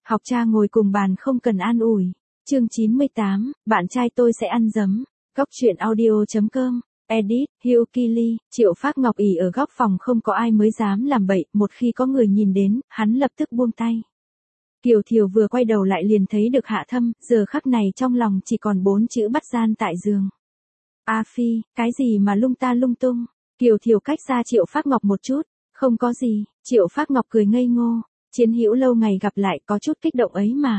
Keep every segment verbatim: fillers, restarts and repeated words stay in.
Học cha ngồi cùng bàn không cần an ủi. Chương chín mươi tám, bạn trai tôi sẽ ăn giấm. Góc truyện audio chấm com. Edit, Hugh Keely. Triệu Phác Ngọc ỉ ở góc phòng không có ai mới dám làm bậy, một khi có người nhìn đến, hắn lập tức buông tay. Kiều Thiều vừa quay đầu lại liền thấy được Hạ Thâm, giờ khắc này trong lòng chỉ còn bốn chữ bắt gian tại giường. A Phi, cái gì mà lung ta lung tung? Kiều Thiều cách xa Triệu Phác Ngọc một chút. Không có gì, Triệu Phác Ngọc cười ngây ngô. Chiến hữu lâu ngày gặp lại có chút kích động ấy mà.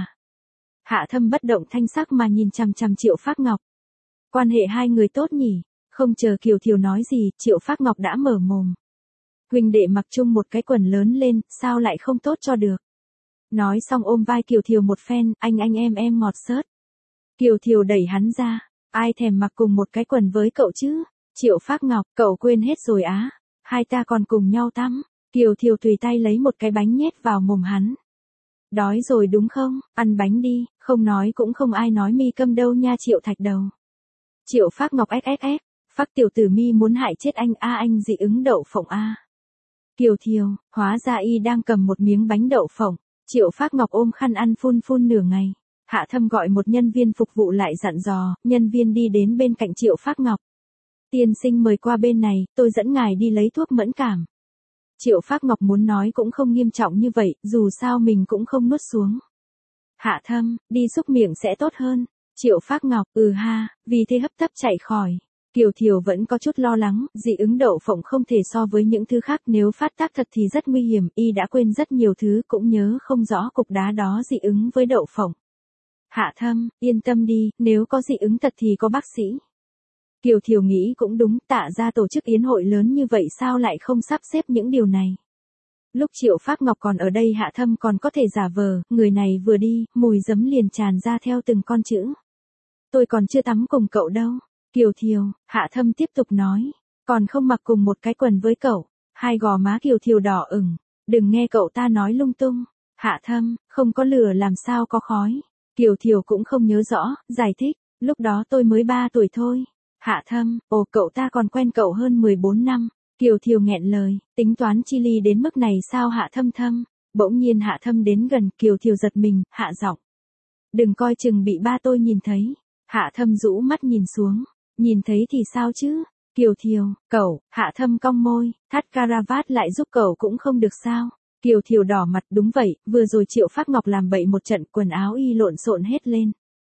Hạ Thâm bất động thanh sắc mà nhìn chằm chằm Triệu Phác Ngọc. Quan hệ hai người tốt nhỉ? Không chờ Kiều Thiều nói gì, Triệu Phác Ngọc đã mở mồm. Huynh đệ mặc chung một cái quần lớn lên, sao lại không tốt cho được? Nói xong ôm vai Kiều Thiều một phen, anh anh em em ngọt xớt. Kiều Thiều đẩy hắn ra, ai thèm mặc cùng một cái quần với cậu chứ? Triệu Phác Ngọc, cậu quên hết rồi á, hai ta còn cùng nhau tắm. Kiều Thiều tùy tay lấy một cái bánh nhét vào mồm hắn. Đói rồi đúng không, ăn bánh đi, không nói cũng không ai nói mi câm đâu nha Triệu Thạch Đầu. Triệu Phác Ngọc ép ép ép, Phác tiểu tử mi muốn hại chết anh a à, anh dị ứng đậu phộng a. À. Kiều Thiều, hóa ra y đang cầm một miếng bánh đậu phộng. Triệu Phác Ngọc ôm khăn ăn phun phun nửa ngày. Hạ Thâm gọi một nhân viên phục vụ lại dặn dò, nhân viên đi đến bên cạnh Triệu Phác Ngọc. Tiên sinh mời qua bên này, tôi dẫn ngài đi lấy thuốc mẫn cảm. Triệu Phác Ngọc muốn nói cũng không nghiêm trọng như vậy, dù sao mình cũng không nuốt xuống. Hạ Thâm, đi xúc miệng sẽ tốt hơn. Triệu Phác Ngọc, ừ ha, vì thế hấp tấp chạy khỏi. Kiều Thiều vẫn có chút lo lắng, dị ứng đậu phộng không thể so với những thứ khác, nếu phát tác thật thì rất nguy hiểm, y đã quên rất nhiều thứ cũng nhớ không rõ cục đá đó dị ứng với đậu phộng. Hạ Thâm, yên tâm đi, nếu có dị ứng thật thì có bác sĩ. Kiều Thiều nghĩ cũng đúng, Tạ ra tổ chức yến hội lớn như vậy sao lại không sắp xếp những điều này. Lúc Triệu Phác Ngọc còn ở đây Hạ Thâm còn có thể giả vờ, người này vừa đi, mùi giấm liền tràn ra theo từng con chữ. Tôi còn chưa tắm cùng cậu đâu. Kiều Thiều, Hạ Thâm tiếp tục nói, còn không mặc cùng một cái quần với cậu. Hai gò má Kiều Thiều đỏ ửng, đừng nghe cậu ta nói lung tung. Hạ Thâm, không có lửa làm sao có khói. Kiều Thiều cũng không nhớ rõ, giải thích, lúc đó tôi mới ba tuổi thôi. Hạ Thâm, ồ cậu ta còn quen cậu hơn mười bốn năm. Kiều Thiều nghẹn lời, tính toán chi ly đến mức này sao Hạ Thâm Thâm. Bỗng nhiên Hạ Thâm đến gần, Kiều Thiều giật mình, hạ giọng. Đừng coi chừng bị ba tôi nhìn thấy. Hạ Thâm rũ mắt nhìn xuống. Nhìn thấy thì sao chứ? Kiều Thiều, cậu, Hạ Thâm cong môi, thắt caravat lại giúp cậu cũng không được sao? Kiều Thiều đỏ mặt, đúng vậy, vừa rồi Triệu Phác Ngọc làm bậy một trận, quần áo y lộn xộn hết lên.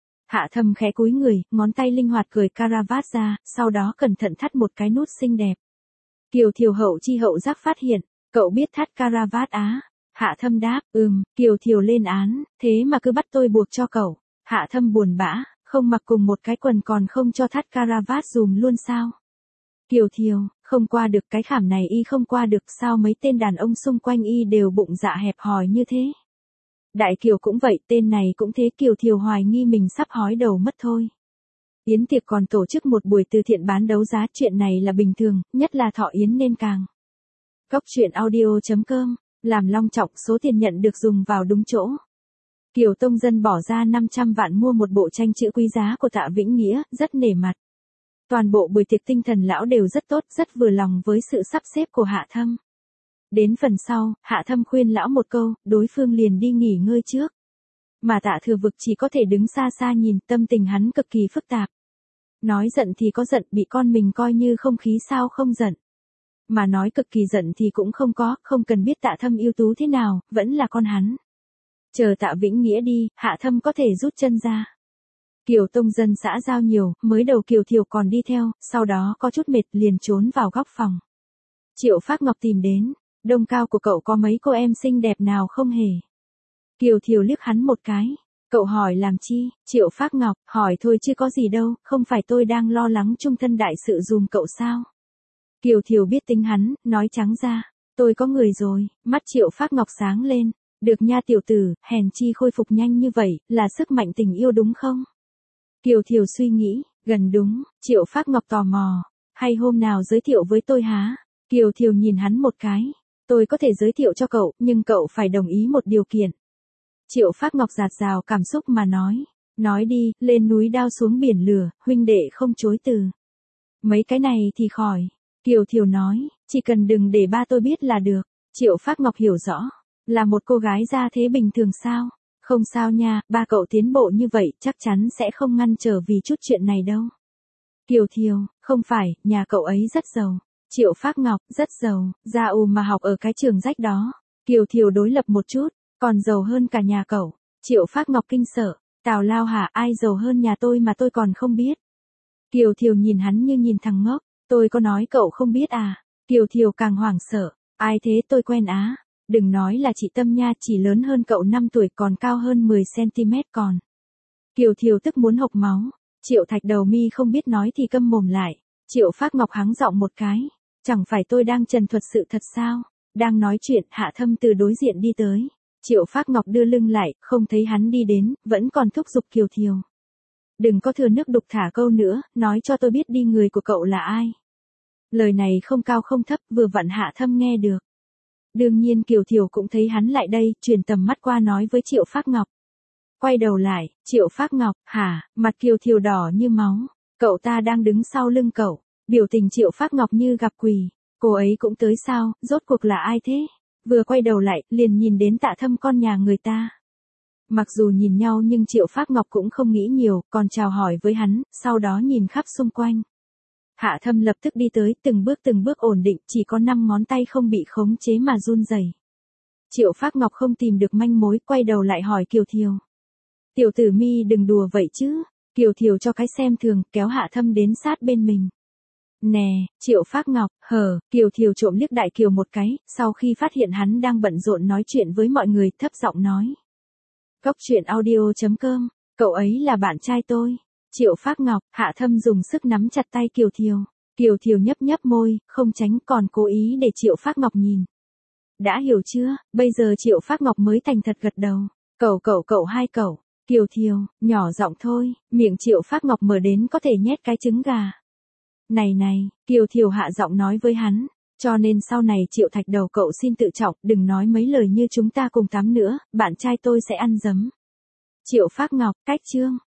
Hạ Thâm khẽ cúi người, ngón tay linh hoạt cởi caravat ra, sau đó cẩn thận thắt một cái nút xinh đẹp. Kiều Thiều hậu chi hậu giác phát hiện, cậu biết thắt caravat á? Hạ Thâm đáp, ừm. Kiều Thiều lên án, thế mà cứ bắt tôi buộc cho cậu. Hạ Thâm buồn bã, không mặc cùng một cái quần còn không cho thắt caravat dùm luôn sao? Kiều Thiều, không qua được cái khảm này y không qua được, sao mấy tên đàn ông xung quanh y đều bụng dạ hẹp hòi như thế? Đại Kiều cũng vậy, tên này cũng thế. Kiều Thiều hoài nghi mình sắp hói đầu mất thôi. Yến tiệc còn tổ chức một buổi từ thiện bán đấu giá, chuyện này là bình thường, nhất là thọ yến nên càng. Góc truyện audio chấm com, làm long trọng, số tiền nhận được dùng vào đúng chỗ. Kiều Tông Dân bỏ ra năm trăm vạn mua một bộ tranh chữ quý giá của Tạ Vĩnh Nghĩa, rất nể mặt. Toàn bộ buổi tiệc tinh thần lão đều rất tốt, rất vừa lòng với sự sắp xếp của Hạ Thâm. Đến phần sau, Hạ Thâm khuyên lão một câu, đối phương liền đi nghỉ ngơi trước. Mà Tạ Thừa Vực chỉ có thể đứng xa xa nhìn, tâm tình hắn cực kỳ phức tạp. Nói giận thì có giận, bị con mình coi như không khí sao không giận. Mà nói cực kỳ giận thì cũng không có, không cần biết Tạ Thâm ưu tú thế nào, vẫn là con hắn. Chờ Tạ Vĩnh Nghĩa đi, Hạ Thâm có thể rút chân ra. Kiều Tông Dân xã giao nhiều, mới đầu Kiều Thiều còn đi theo, sau đó có chút mệt liền trốn vào góc phòng. Triệu Phác Ngọc tìm đến, đông cao của cậu có mấy cô em xinh đẹp nào không hề? Kiều Thiều liếc hắn một cái, cậu hỏi làm chi? Triệu Phác Ngọc, hỏi thôi chứ có gì đâu, không phải tôi đang lo lắng chung thân đại sự dùm cậu sao? Kiều Thiều biết tính hắn, nói trắng ra, tôi có người rồi. Mắt Triệu Phác Ngọc sáng lên, được nha tiểu tử, hèn chi khôi phục nhanh như vậy, là sức mạnh tình yêu đúng không? Kiều Thiều suy nghĩ, gần đúng. Triệu Phác Ngọc tò mò, hay hôm nào giới thiệu với tôi hả? Kiều Thiều nhìn hắn một cái, tôi có thể giới thiệu cho cậu, nhưng cậu phải đồng ý một điều kiện. Triệu Phác Ngọc dạt dào cảm xúc mà nói, nói đi, lên núi đao xuống biển lửa, huynh đệ không chối từ. Mấy cái này thì khỏi. Kiều Thiều nói, chỉ cần đừng để ba tôi biết là được. Triệu Phác Ngọc hiểu rõ, là một cô gái gia thế bình thường sao? Không sao nha, ba cậu tiến bộ như vậy chắc chắn sẽ không ngăn trở vì chút chuyện này đâu. Kiều Thiều, không phải, nhà cậu ấy rất giàu. Triệu Phác Ngọc, rất giàu, ra U mà học ở cái trường rách đó. Kiều Thiều đối lập một chút, còn giàu hơn cả nhà cậu. Triệu Phác Ngọc kinh sợ, tào lao hả, ai giàu hơn nhà tôi mà tôi còn không biết. Kiều Thiều nhìn hắn như nhìn thằng ngốc, tôi có nói cậu không biết à. Kiều Thiều càng hoảng sợ, ai thế, tôi quen á. Đừng nói là chị Tâm nha, chỉ lớn hơn cậu năm tuổi còn cao hơn mười xăng-ti-mét còn. Kiều Thiều tức muốn hộc máu. Triệu Thạch Đầu mi không biết nói thì câm mồm lại. Triệu Phác Ngọc hắng giọng một cái. Chẳng phải tôi đang trần thuật sự thật sao? Đang nói chuyện, Hạ Thâm từ đối diện đi tới. Triệu Phác Ngọc đưa lưng lại, không thấy hắn đi đến, vẫn còn thúc giục Kiều Thiều. Đừng có thừa nước đục thả câu nữa, nói cho tôi biết đi người của cậu là ai. Lời này không cao không thấp, vừa vặn Hạ Thâm nghe được. Đương nhiên Kiều Thiều cũng thấy hắn lại đây, chuyển tầm mắt qua nói với Triệu Phác Ngọc. Quay đầu lại, Triệu Phác Ngọc, hả, mặt Kiều Thiều đỏ như máu. Cậu ta đang đứng sau lưng cậu. Biểu tình Triệu Phác Ngọc như gặp quỷ. Cô ấy cũng tới sao, rốt cuộc là ai thế? Vừa quay đầu lại, liền nhìn đến Tạ Thâm con nhà người ta. Mặc dù nhìn nhau nhưng Triệu Phác Ngọc cũng không nghĩ nhiều, còn chào hỏi với hắn, sau đó nhìn khắp xung quanh. Hạ Thâm lập tức đi tới, từng bước từng bước ổn định, chỉ có năm ngón tay không bị khống chế mà run rẩy. Triệu Phác Ngọc không tìm được manh mối, quay đầu lại hỏi Kiều Thiều. Tiểu tử mi đừng đùa vậy chứ. Kiều Thiều cho cái xem thường, kéo Hạ Thâm đến sát bên mình. Nè, Triệu Phác Ngọc, hờ, Kiều Thiều trộm liếc Đại Kiều một cái, sau khi phát hiện hắn đang bận rộn nói chuyện với mọi người, thấp giọng nói. Góc truyện audio chấm com, cậu ấy là bạn trai tôi. Triệu Phác Ngọc, Hạ Thâm dùng sức nắm chặt tay Kiều Thiều. Kiều Thiều nhấp nhấp môi, không tránh còn cố ý để Triệu Phác Ngọc nhìn. Đã hiểu chưa, bây giờ Triệu Phác Ngọc mới thành thật gật đầu. Cậu cậu cậu hai cậu. Kiều Thiều, nhỏ giọng thôi, miệng Triệu Phác Ngọc mở đến có thể nhét cái trứng gà. Này này, Kiều Thiều hạ giọng nói với hắn, cho nên sau này Triệu Thạch Đầu cậu xin tự trọng, đừng nói mấy lời như chúng ta cùng tắm nữa, bạn trai tôi sẽ ăn giấm. Triệu Phác Ngọc, cách chương.